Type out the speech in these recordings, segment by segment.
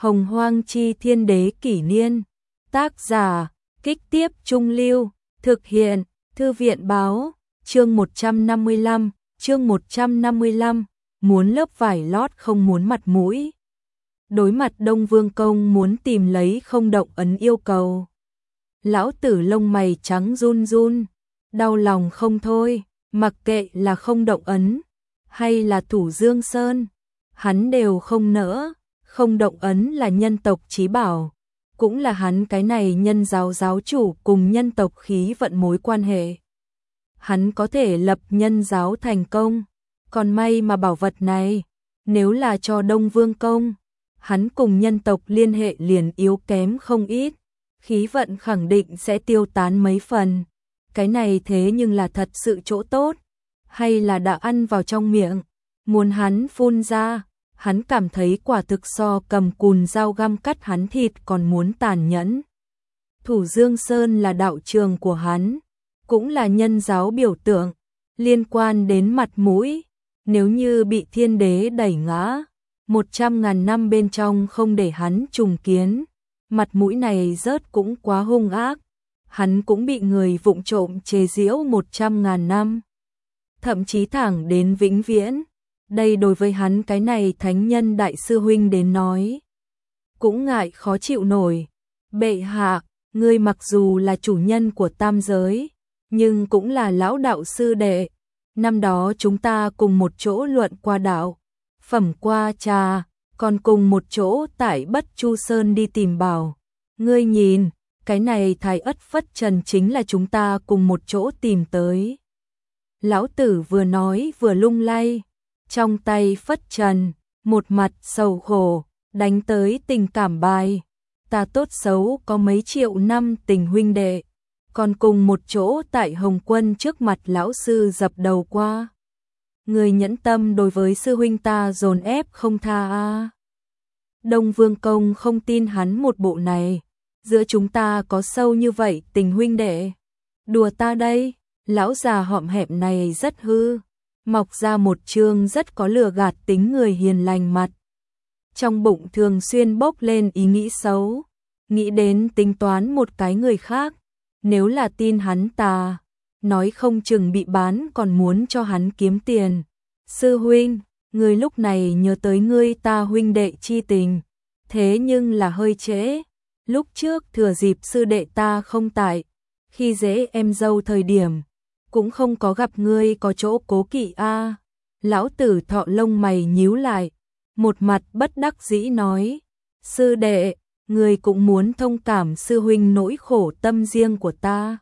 Hồng Hoang Chi Thiên Đế Kỷ Niên. Tác giả, Kích Tiếp Trung Lưu. Thực hiện, Thư viện Báo. Chương 155, muốn lớp vải lót không muốn mặt mũi. Đối mặt Đông Vương Công muốn tìm lấy không động ấn yêu cầu. Lão tử lông mày trắng run run, đau lòng không thôi, mặc kệ là không động ấn, hay là Thủ Dương Sơn, hắn đều không nỡ. Không động ấn là nhân tộc chí bảo, cũng là hắn cái này nhân giáo giáo chủ cùng nhân tộc khí vận mối quan hệ. Hắn có thể lập nhân giáo thành công, còn may mà bảo vật này, nếu là cho Đông Vương Công, hắn cùng nhân tộc liên hệ liền yếu kém không ít, khí vận khẳng định sẽ tiêu tán mấy phần. Cái này thế nhưng là thật sự chỗ tốt, hay là đã ăn vào trong miệng, muốn hắn phun ra. Hắn cảm thấy quả thực so cầm cùn dao găm cắt hắn thịt còn muốn tàn nhẫn. Thủ Dương Sơn là đạo trường của hắn, cũng là nhân giáo biểu tượng, liên quan đến mặt mũi. Nếu như bị thiên đế đẩy ngã, 100.000 năm bên trong không để hắn trùng kiến, mặt mũi này rớt cũng quá hung ác. Hắn cũng bị người vụng trộm chế giễu 100.000 năm, thậm chí thẳng đến vĩnh viễn. Đây đối với hắn cái này thánh nhân đại sư huynh đến nói, cũng ngại khó chịu nổi. Bệ hạ, ngươi mặc dù là chủ nhân của tam giới, nhưng cũng là lão đạo sư đệ. Năm đó chúng ta cùng một chỗ luận qua đạo, phẩm qua trà, còn cùng một chỗ tại Bất Chu Sơn đi tìm bảo. Ngươi nhìn, cái này Thái Ất Phất Trần chính là chúng ta cùng một chỗ tìm tới. Lão tử vừa nói vừa lung lay, trong tay phất trần, một mặt sầu khổ, đánh tới tình cảm bài. Ta tốt xấu có mấy triệu năm tình huynh đệ, còn cùng một chỗ tại Hồng Quân trước mặt lão sư dập đầu qua. Người nhẫn tâm đối với sư huynh ta dồn ép không tha a. Đông Vương Công không tin hắn một bộ này, giữa chúng ta có sâu như vậy tình huynh đệ. Đùa ta đây, lão già hõm hẹm này rất hư. Mọc ra một trương rất có lừa gạt tính người hiền lành mặt. Trong bụng thường xuyên bốc lên ý nghĩ xấu, nghĩ đến tính toán một cái người khác. Nếu là tin hắn ta, nói không chừng bị bán còn muốn cho hắn kiếm tiền. Sư huynh, ngươi lúc này nhớ tới ngươi ta huynh đệ chi tình, thế nhưng là hơi trễ. Lúc trước thừa dịp sư đệ ta không tại, khi dễ em dâu thời điểm, cũng không có gặp ngươi có chỗ cố kỵ a. Lão tử thọ lông mày nhíu lại, một mặt bất đắc dĩ nói, sư đệ, ngươi cũng muốn thông cảm sư huynh nỗi khổ tâm riêng của ta.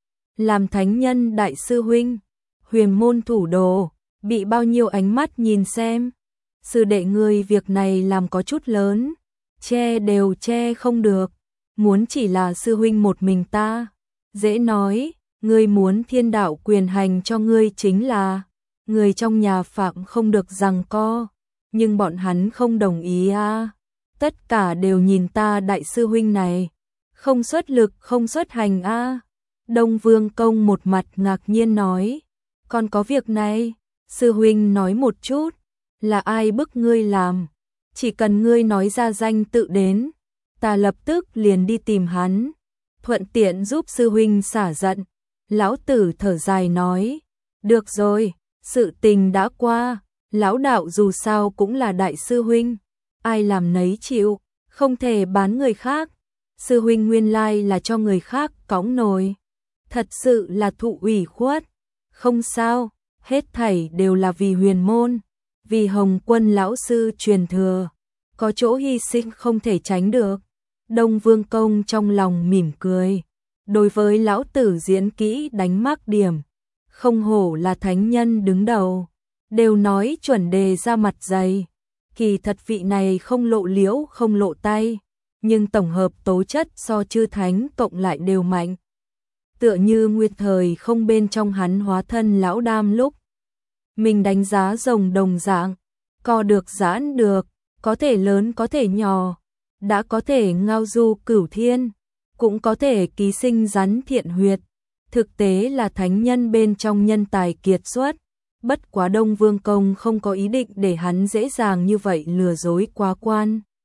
Làm thánh nhân đại sư huynh, huyền môn thủ đồ, bị bao nhiêu ánh mắt nhìn xem. Sư đệ ngươi việc này làm có chút lớn, che đều che không được, muốn chỉ là sư huynh một mình ta, dễ nói. Ngươi muốn thiên đạo quyền hành cho ngươi chính là người trong nhà phạm không được giằng co, nhưng bọn hắn không đồng ý a. Tất cả đều nhìn ta đại sư huynh này, không xuất lực không xuất hành a. Đông Vương Công một mặt ngạc nhiên nói, còn có việc này, sư huynh nói một chút, là ai bức ngươi làm, chỉ cần ngươi nói ra danh tự đến, ta lập tức liền đi tìm hắn, thuận tiện giúp sư huynh xả giận. Lão tử thở dài nói, được rồi, sự tình đã qua, lão đạo dù sao cũng là đại sư huynh, ai làm nấy chịu, không thể bán người khác. Sư huynh nguyên lai là cho người khác cõng nồi, thật sự là thụ ủy khuất. Không sao, hết thảy đều là vì huyền môn, vì Hồng Quân lão sư truyền thừa, có chỗ hy sinh không thể tránh được. Đông Vương Công trong lòng mỉm cười. Đối với lão tử diễn kỹ đánh mác điểm, không hổ là thánh nhân đứng đầu, đều nói chuẩn đề ra mặt dày. Kỳ thật vị này không lộ liễu không lộ tay, nhưng tổng hợp tố chất so chư thánh cộng lại đều mạnh. Tựa như nguyên thời không bên trong hắn hóa thân lão đam lúc, mình đánh giá rồng đồng dạng, co được giãn được, có thể lớn có thể nhỏ, đã có thể ngao du cửu thiên, cũng có thể ký sinh rắn thiện huyệt, thực tế là thánh nhân bên trong nhân tài kiệt xuất. Bất quá Đông Vương Công không có ý định để hắn dễ dàng như vậy lừa dối quá quan.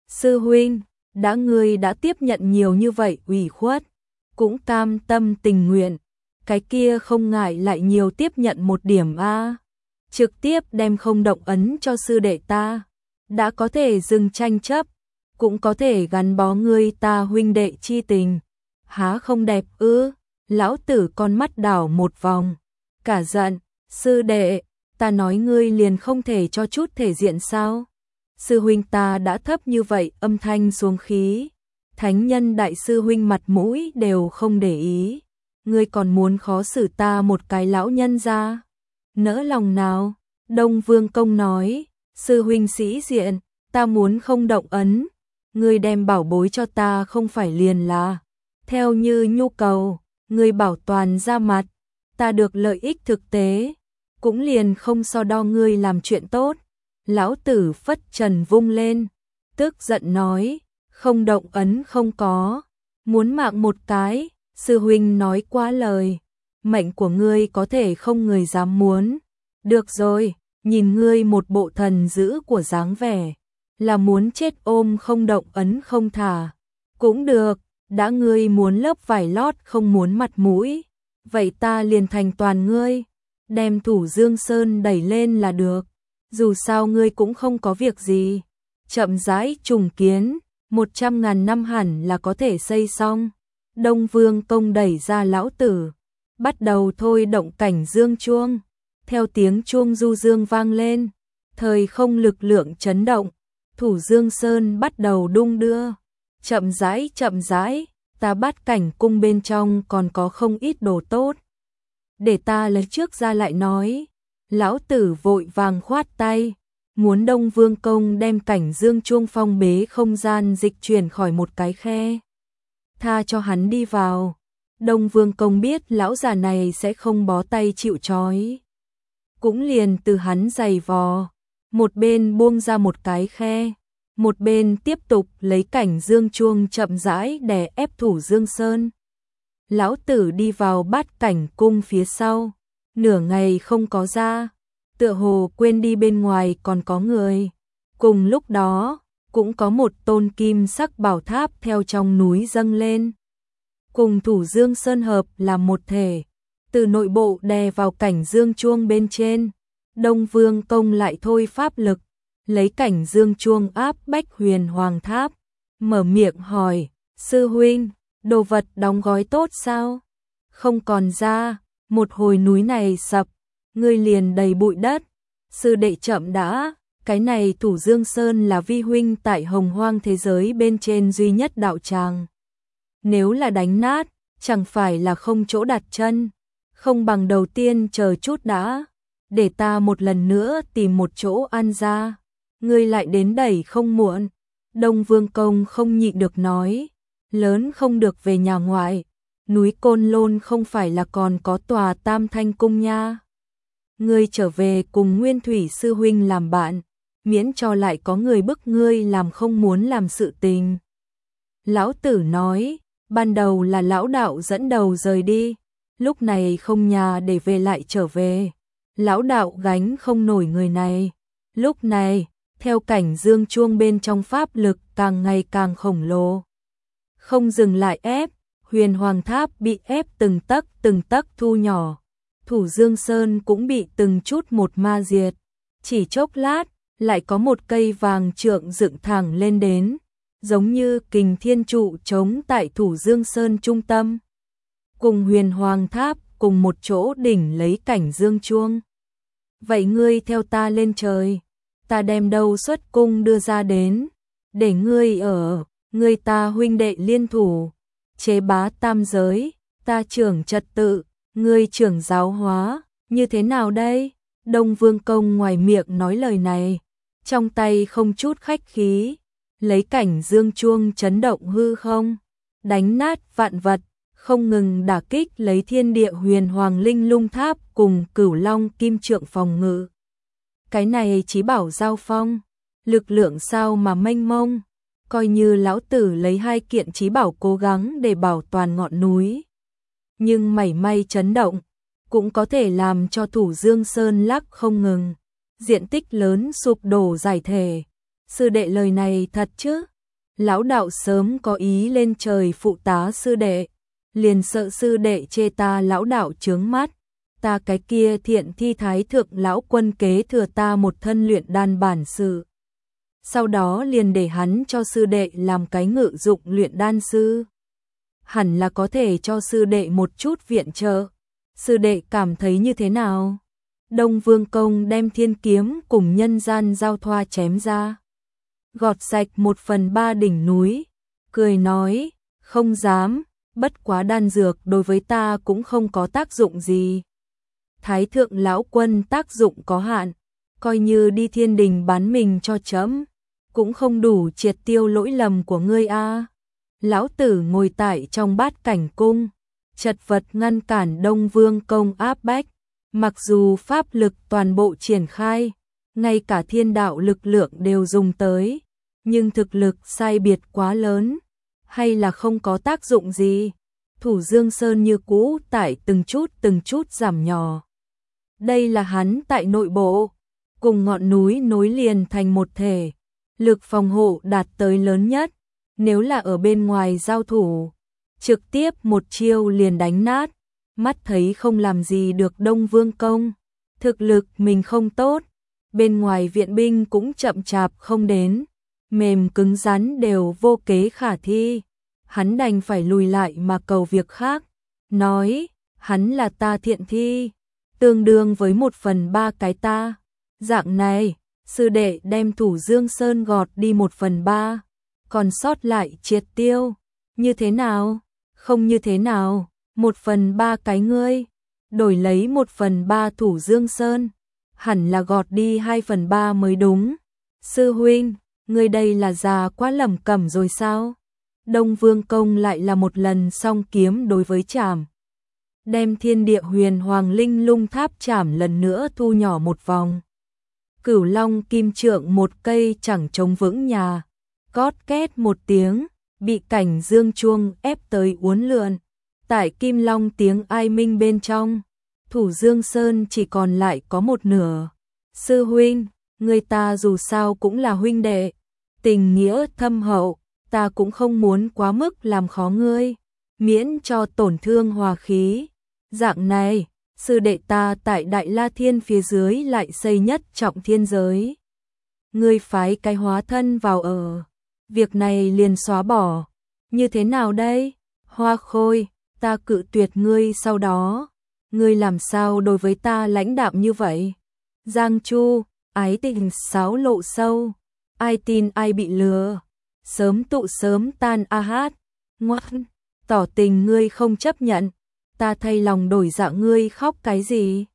Sư huynh, ngươi đã tiếp nhận nhiều như vậy ủy khuất, cũng cam tâm tình nguyện, cái kia không ngại lại nhiều tiếp nhận một điểm a. Trực tiếp đem không động ấn cho sư đệ ta, đã có thể dừng tranh chấp, cũng có thể gắn bó ngươi ta huynh đệ chi tình, há không đẹp ư? Lão tử con mắt đảo một vòng, cả giận, sư đệ, ta nói ngươi liền không thể cho chút thể diện sao? Sư huynh ta đã thấp như vậy, âm thanh xuống khí, thánh nhân đại sư huynh mặt mũi đều không để ý, ngươi còn muốn khó xử ta một cái lão nhân ra, nỡ lòng nào? Đông Vương Công nói, sư huynh sĩ diện, ta muốn không động ấn, ngươi đem bảo bối cho ta không phải liền là theo như nhu cầu, ngươi bảo toàn ra mặt, ta được lợi ích thực tế, cũng liền không so đo ngươi làm chuyện tốt. Lão tử phất trần vung lên, tức giận nói, không động ấn không có, muốn mạng một cái, sư huynh nói quá lời, mệnh của ngươi có thể không người dám muốn. Được rồi, nhìn ngươi một bộ thần dữ của dáng vẻ, là muốn chết ôm không động ấn không thả. Cũng được, đã ngươi muốn lớp vải lót không muốn mặt mũi, vậy ta liền thành toàn ngươi, đem Thủ Dương Sơn đẩy lên là được. Dù sao ngươi cũng không có việc gì, chậm rãi trùng kiến, 100.000 năm hẳn là có thể xây xong. Đông Vương Công đẩy ra lão tử, bắt đầu thôi động cảnh dương chuông, theo tiếng chuông du dương vang lên, thời không lực lượng chấn động, Thủ Dương Sơn bắt đầu đung đưa, chậm rãi, ta bắt cảnh cung bên trong còn có không ít đồ tốt. Để ta lấy trước ra lại nói. Lão tử vội vàng khoát tay, muốn Đông Vương Công đem cảnh dương chuông phong bế không gian dịch chuyển khỏi một cái khe. Tha cho hắn đi vào. Đông Vương Công biết lão già này sẽ không bó tay chịu trói. Cũng liền từ hắn giày vò, một bên buông ra một cái khe, một bên tiếp tục lấy cảnh dương chuông chậm rãi đè ép Thủ Dương Sơn. Lão tử đi vào bát cảnh cung phía sau. Nửa ngày không có ra, tựa hồ quên đi bên ngoài còn có người. Cùng lúc đó, cũng có một tôn kim sắc bảo tháp theo trong núi dâng lên. Cùng Thủ Dương Sơn hợp là một thể, từ nội bộ đè vào cảnh dương chuông bên trên. Đông Vương Công lại thôi pháp lực, lấy cảnh dương chuông áp bách Huyền Hoàng Tháp, mở miệng hỏi, sư huynh, đồ vật đóng gói tốt sao? Không còn ra. Một hồi núi này sập, ngươi liền đầy bụi đất. Sư đệ chậm đã, cái này Thủ Dương Sơn là vi huynh tại Hồng Hoang thế giới bên trên duy nhất đạo tràng. Nếu là đánh nát, chẳng phải là không chỗ đặt chân, không bằng đầu tiên chờ chút đã, để ta một lần nữa tìm một chỗ an ra, ngươi lại đến đẩy không muộn. Đông Vương Công không nhịn được nói, lớn không được về nhà ngoại. Núi Côn Lôn không phải là còn có tòa Tam Thanh Cung nha. Ngươi trở về cùng Nguyên Thủy Sư Huynh làm bạn, miễn cho lại có người bức ngươi làm không muốn làm sự tình. Lão tử nói, ban đầu là lão đạo dẫn đầu rời đi, lúc này không nhà để về lại trở về. Lão đạo gánh không nổi người này. Lúc này, theo cảnh dương chuông bên trong pháp lực càng ngày càng khổng lồ. Không dừng lại ép. Huyền Hoàng Tháp bị ép từng tấc thu nhỏ, Thủ Dương Sơn cũng bị từng chút một ma diệt. Chỉ chốc lát, lại có một cây vàng trượng dựng thẳng lên đến, giống như kình thiên trụ trống tại Thủ Dương Sơn trung tâm. Cùng Huyền Hoàng Tháp cùng một chỗ đỉnh lấy cảnh dương chuông. Vậy ngươi theo ta lên trời, ta đem đâu xuất cung đưa ra đến, để ngươi ở, ngươi ta huynh đệ liên thủ. Chế bá tam giới, ta trưởng trật tự, ngươi trưởng giáo hóa, như thế nào đây? Đông Vương Công ngoài miệng nói lời này, trong tay không chút khách khí, lấy cảnh dương chuông chấn động hư không, đánh nát vạn vật, không ngừng đả kích lấy thiên địa Huyền Hoàng Linh Lung Tháp cùng Cửu Long Kim Trượng phòng ngự. Cái này chí bảo giao phong, lực lượng sao mà mênh mông. Coi như lão tử lấy 2 kiện chí bảo cố gắng để bảo toàn ngọn núi, nhưng mảy may chấn động, cũng có thể làm cho Thủ Dương Sơn lắc không ngừng, diện tích lớn sụp đổ giải thể. Sư đệ lời này thật chứ? Lão đạo sớm có ý lên trời phụ tá sư đệ, liền sợ sư đệ chê ta lão đạo chướng mắt, ta cái kia thiện thi thái thượng lão quân kế thừa ta một thân luyện đan bản sự. Sau đó liền để hắn cho sư đệ làm cái ngự dụng luyện đan sư. Hẳn là có thể cho sư đệ một chút viện trợ. Sư đệ cảm thấy như thế nào? Đông Vương Công đem thiên kiếm cùng nhân gian giao thoa chém ra, gọt sạch 1/3 đỉnh núi, cười nói, không dám, bất quá đan dược đối với ta cũng không có tác dụng gì. Thái thượng lão quân tác dụng có hạn, coi như đi thiên đình bán mình cho trẫm, cũng không đủ triệt tiêu lỗi lầm của ngươi a. Lão tử ngồi tại trong bát cảnh cung, chật vật ngăn cản Đông Vương Công áp bách, mặc dù pháp lực toàn bộ triển khai, ngay cả thiên đạo lực lượng đều dùng tới, nhưng thực lực sai biệt quá lớn, hay là không có tác dụng gì. Thủ Dương Sơn như cũ tại từng chút giảm nhỏ. Đây là hắn tại nội bộ, cùng ngọn núi nối liền thành một thể, lực phòng hộ đạt tới lớn nhất, nếu là ở bên ngoài giao thủ, trực tiếp một chiêu liền đánh nát, mắt thấy không làm gì được Đông Vương Công, thực lực mình không tốt, bên ngoài viện binh cũng chậm chạp không đến, mềm cứng rắn đều vô kế khả thi, hắn đành phải lùi lại mà cầu việc khác, nói, hắn là ta thiện thi, tương đương với 1/3 cái ta, dạng này, sư đệ đem Thủ Dương Sơn gọt đi 1/3, còn sót lại triệt tiêu, như thế nào? Không như thế nào, 1/3 cái ngươi, đổi lấy 1/3 Thủ Dương Sơn, hẳn là gọt đi 2/3 mới đúng. Sư huynh, ngươi đây là già quá lẩm cẩm rồi sao? Đông Vương Công lại là một lần song kiếm đối với chảm, đem thiên địa huyền hoàng linh lung tháp chảm lần nữa thu nhỏ một vòng. Cửu Long kim trượng một cây chẳng chống vững nhà, cót két một tiếng, bị cảnh dương chuông ép tới uốn lượn. Tại Kim Long tiếng ai minh bên trong, Thủ Dương Sơn chỉ còn lại có một nửa. Sư huynh, người ta dù sao cũng là huynh đệ, tình nghĩa thâm hậu, ta cũng không muốn quá mức làm khó ngươi, miễn cho tổn thương hòa khí. Dạng này, sư đệ ta tại Đại La Thiên phía dưới lại xây nhất trọng thiên giới. Ngươi phái cái hóa thân vào ở, việc này liền xóa bỏ. Như thế nào đây? Hoa Khôi, ta cự tuyệt ngươi sau đó, ngươi làm sao đối với ta lãnh đạm như vậy? Giang Chu, ái tình sáo lộ sâu, ai tin ai bị lừa, sớm tụ sớm tan a hát, ngoan, tỏ tình ngươi không chấp nhận, ta thay lòng đổi dạ ngươi khóc cái gì?